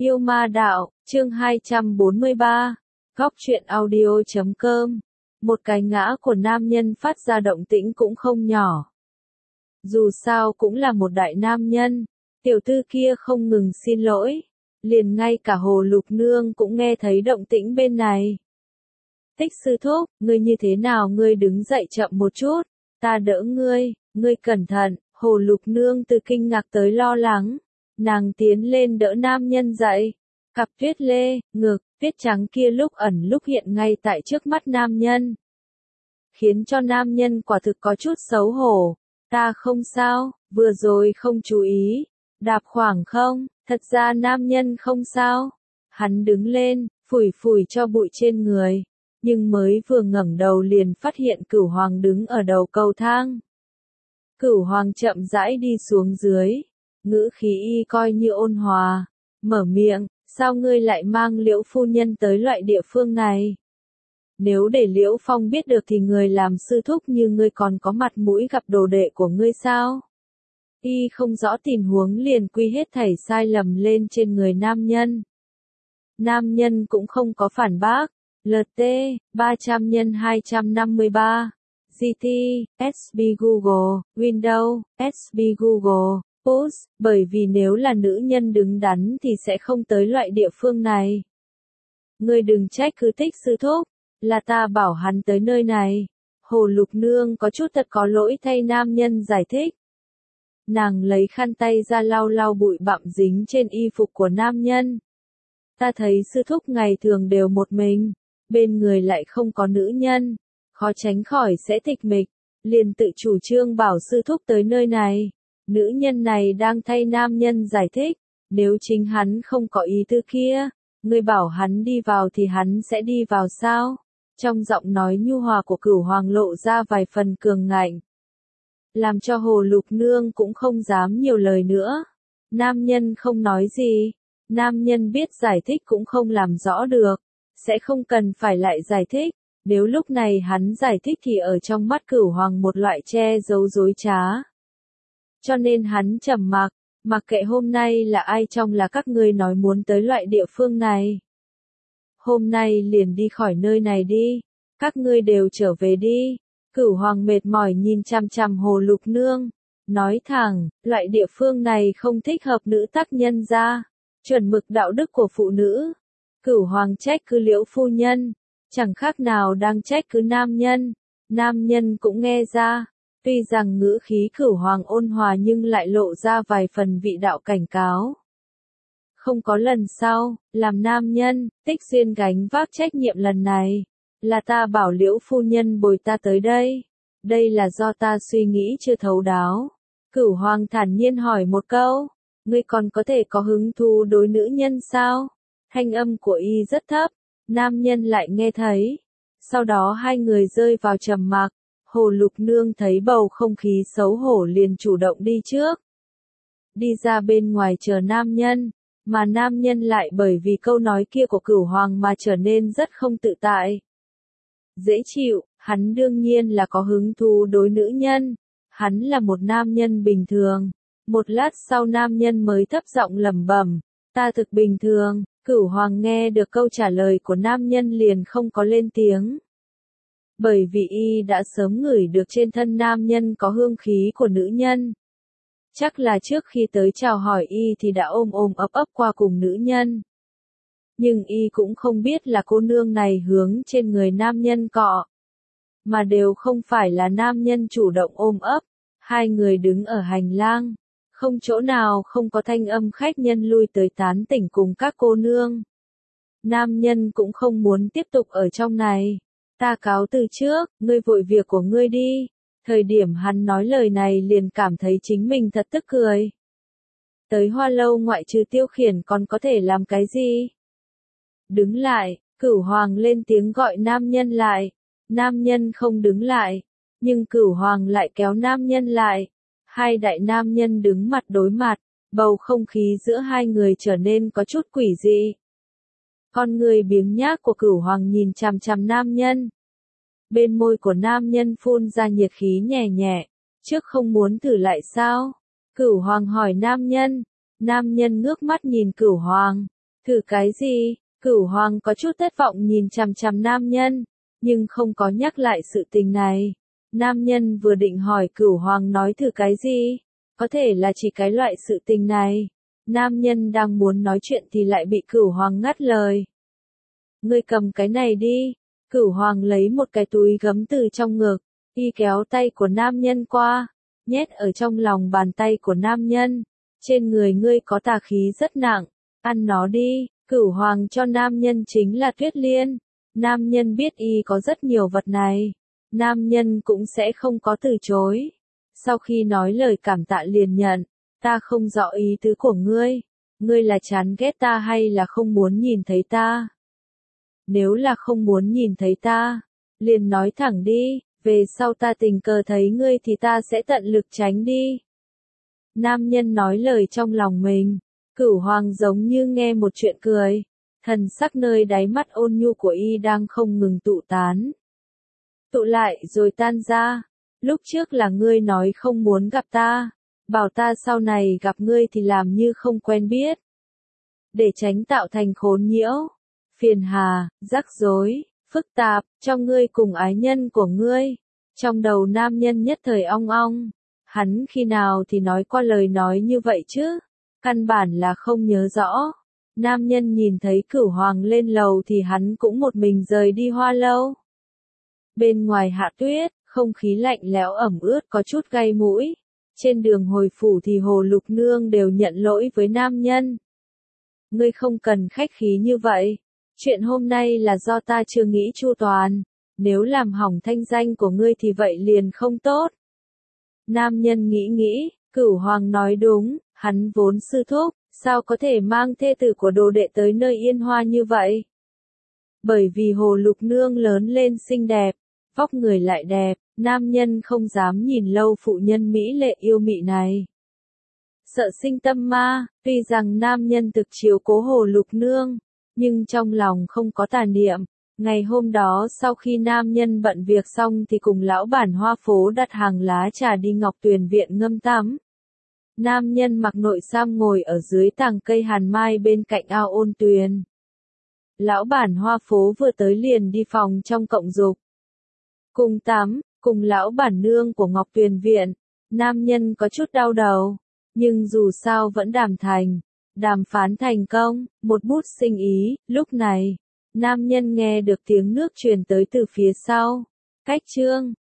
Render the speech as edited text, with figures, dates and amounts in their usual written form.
Yêu ma đạo, chương 243, Góc truyện audio.com. Một cái ngã của nam nhân phát ra động tĩnh cũng không nhỏ. Dù sao cũng là một đại nam nhân, tiểu thư kia không ngừng xin lỗi. Liền ngay cả Hồ Lục Nương cũng nghe thấy động tĩnh bên này. Tích sư thúc, ngươi như thế nào, ngươi đứng dậy chậm một chút, ta đỡ ngươi cẩn thận. Hồ Lục Nương từ kinh ngạc tới lo lắng. Nàng tiến lên đỡ nam nhân dậy. Cặp tuyết lê, ngực, tuyết trắng kia lúc ẩn lúc hiện ngay tại trước mắt nam nhân. Khiến cho nam nhân quả thực có chút xấu hổ. Ta không sao, vừa rồi không chú ý. Đạp khoảng không, thật ra nam nhân không sao. Hắn đứng lên, phủi phủi cho bụi trên người. Nhưng mới vừa ngẩng đầu liền phát hiện Cửu Hoàng đứng ở đầu cầu thang. Cửu Hoàng chậm rãi đi xuống dưới. Ngữ khí y coi như ôn hòa. Mở miệng, sao ngươi lại mang Liễu phu nhân tới loại địa phương này? Nếu để Liễu Phong biết được thì người làm sư thúc như ngươi còn có mặt mũi gặp đồ đệ của ngươi sao? Y không rõ tình huống liền quy hết thảy sai lầm lên trên người nam nhân. Nam nhân cũng không có phản bác. LT, 300 x 253. GT, SB Google, Windows, SB Google, Push, bởi vì nếu là nữ nhân đứng đắn thì sẽ không tới loại địa phương này. Ngươi đừng trách cứ Tích sư thúc, là ta bảo hắn tới nơi này. Hồ Lục Nương có chút thật có lỗi thay nam nhân giải thích. Nàng lấy khăn tay ra lau lau bụi bặm dính trên y phục của nam nhân. Ta thấy sư thúc ngày thường đều một mình, bên người lại không có nữ nhân, khó tránh khỏi sẽ tịch mịch, liền tự chủ trương bảo sư thúc tới nơi này. Nữ nhân này đang thay nam nhân giải thích, nếu chính hắn không có ý tư kia, ngươi bảo hắn đi vào thì hắn sẽ đi vào sao? Trong giọng nói nhu hòa của Cửu Hoàng lộ ra vài phần cường ngạnh, làm cho Hồ Lục Nương cũng không dám nhiều lời nữa. Nam nhân không nói gì, nam nhân biết giải thích cũng không làm rõ được, sẽ không cần phải lại giải thích. Nếu lúc này hắn giải thích thì ở trong mắt Cửu Hoàng một loại che giấu dối trá. Cho nên hắn trầm mặc, mặc kệ hôm nay là ai trong là các ngươi nói muốn tới loại địa phương này. Hôm nay liền đi khỏi nơi này đi, các ngươi đều trở về đi. Cửu Hoàng mệt mỏi nhìn chằm chằm Hồ Lục Nương, nói thẳng, loại địa phương này không thích hợp nữ tác nhân ra, chuẩn mực đạo đức của phụ nữ. Cửu Hoàng trách cứ Liễu phu nhân, chẳng khác nào đang trách cứ nam nhân. Nam nhân cũng nghe ra. Tuy rằng ngữ khí Cửu Hoàng ôn hòa nhưng lại lộ ra vài phần vị đạo cảnh cáo. Không có lần sau, làm nam nhân, Tích Xuyên gánh vác trách nhiệm lần này. Là ta bảo Liễu phu nhân bồi ta tới đây. Đây là do ta suy nghĩ chưa thấu đáo. Cửu Hoàng thản nhiên hỏi một câu. Ngươi còn có thể có hứng thú đối nữ nhân sao? Thanh âm của y rất thấp. Nam nhân lại nghe thấy. Sau đó hai người rơi vào trầm mặc. Hồ Lục Nương thấy bầu không khí xấu hổ liền chủ động đi trước. Đi ra bên ngoài chờ nam nhân, mà nam nhân lại bởi vì câu nói kia của Cửu Hoàng mà trở nên rất không tự tại. Dễ chịu, hắn đương nhiên là có hứng thú đối nữ nhân. Hắn là một nam nhân bình thường. Một lát sau nam nhân mới thấp giọng lẩm bẩm, ta thực bình thường. Cửu Hoàng nghe được câu trả lời của nam nhân liền không có lên tiếng. Bởi vì y đã sớm ngửi được trên thân nam nhân có hương khí của nữ nhân. Chắc là trước khi tới chào hỏi y thì đã ôm ôm ấp ấp qua cùng nữ nhân. Nhưng y cũng không biết là cô nương này hướng trên người nam nhân cọ. Mà đều không phải là nam nhân chủ động ôm ấp. Hai người đứng ở hành lang. Không chỗ nào không có thanh âm khách nhân lui tới tán tỉnh cùng các cô nương. Nam nhân cũng không muốn tiếp tục ở trong này. Ta cáo từ trước, ngươi vội việc của ngươi đi. Thời điểm hắn nói lời này liền cảm thấy chính mình thật tức cười. Tới Hoa Lâu ngoại trừ tiêu khiển còn có thể làm cái gì? Đứng lại, Cửu Hoàng lên tiếng gọi nam nhân lại. Nam nhân không đứng lại, nhưng Cửu Hoàng lại kéo nam nhân lại. Hai đại nam nhân đứng mặt đối mặt, bầu không khí giữa hai người trở nên có chút quỷ dị. Con người biếng nhác của Cửu Hoàng nhìn chằm chằm nam nhân. Bên môi của nam nhân phun ra nhiệt khí nhẹ nhẹ. Trước không muốn thử lại sao? Cửu Hoàng hỏi nam nhân. Nam nhân ngước mắt nhìn Cửu Hoàng. Thử cái gì? Cửu Hoàng có chút thất vọng nhìn chằm chằm nam nhân, nhưng không có nhắc lại sự tình này. Nam nhân vừa định hỏi Cửu Hoàng nói thử cái gì? Có thể là chỉ cái loại sự tình này. Nam nhân đang muốn nói chuyện thì lại bị Cửu Hoàng ngắt lời. Ngươi cầm cái này đi. Cửu Hoàng lấy một cái túi gấm từ trong ngực, y kéo tay của nam nhân qua, nhét ở trong lòng bàn tay của nam nhân. Trên người ngươi có tà khí rất nặng, ăn nó đi. Cửu Hoàng cho nam nhân chính là Tuyết Liên. Nam nhân biết y có rất nhiều vật này, nam nhân cũng sẽ không có từ chối. Sau khi nói lời cảm tạ liền nhận, ta không rõ ý tứ của ngươi là chán ghét ta hay là không muốn nhìn thấy ta? Nếu là không muốn nhìn thấy ta, liền nói thẳng đi, về sau ta tình cờ thấy ngươi thì ta sẽ tận lực tránh đi. Nam nhân nói lời trong lòng mình, Cửu Hoàng giống như nghe một chuyện cười, thần sắc nơi đáy mắt ôn nhu của y đang không ngừng tụ tán. Tụ lại rồi tan ra, lúc trước là ngươi nói không muốn gặp ta, bảo ta sau này gặp ngươi thì làm như không quen biết. Để tránh tạo thành khốn nhiễu, phiền hà, rắc rối, phức tạp, cho ngươi cùng ái nhân của ngươi. Trong đầu nam nhân nhất thời ong ong, hắn khi nào thì nói qua lời nói như vậy chứ? Căn bản là không nhớ rõ. Nam nhân nhìn thấy Cửu Hoàng lên lầu thì hắn cũng một mình rời đi Hoa Lâu. Bên ngoài hạ tuyết, không khí lạnh lẽo ẩm ướt có chút gay mũi. Trên đường hồi phủ thì Hồ Lục Nương đều nhận lỗi với nam nhân. Ngươi không cần khách khí như vậy. Chuyện hôm nay là do ta chưa nghĩ chu toàn. Nếu làm hỏng thanh danh của ngươi thì vậy liền không tốt. Nam nhân nghĩ, Cửu Hoàng nói đúng, hắn vốn sư thúc, sao có thể mang thê tử của đồ đệ tới nơi Yên Hoa như vậy? Bởi vì Hồ Lục Nương lớn lên xinh đẹp, vóc người lại đẹp, nam nhân không dám nhìn lâu phụ nhân mỹ lệ yêu mị này. Sợ sinh tâm ma, tuy rằng nam nhân thực chiếu cố Hồ Lục Nương, nhưng trong lòng không có tà niệm. Ngày hôm đó sau khi nam nhân bận việc xong thì cùng lão bản Hoa phố đặt hàng lá trà đi Ngọc Tuyền viện ngâm tắm. Nam nhân mặc nội sam ngồi ở dưới tàng cây hàn mai bên cạnh ao ôn tuyền. Lão bản Hoa phố vừa tới liền đi phòng trong cộng dục. Cùng tắm, cùng lão bản nương của Ngọc Tuyền viện, nam nhân có chút đau đầu, nhưng dù sao vẫn đàm phán thành công, một bút sinh ý. Lúc này, nam nhân nghe được tiếng nước truyền tới từ phía sau. Cách chương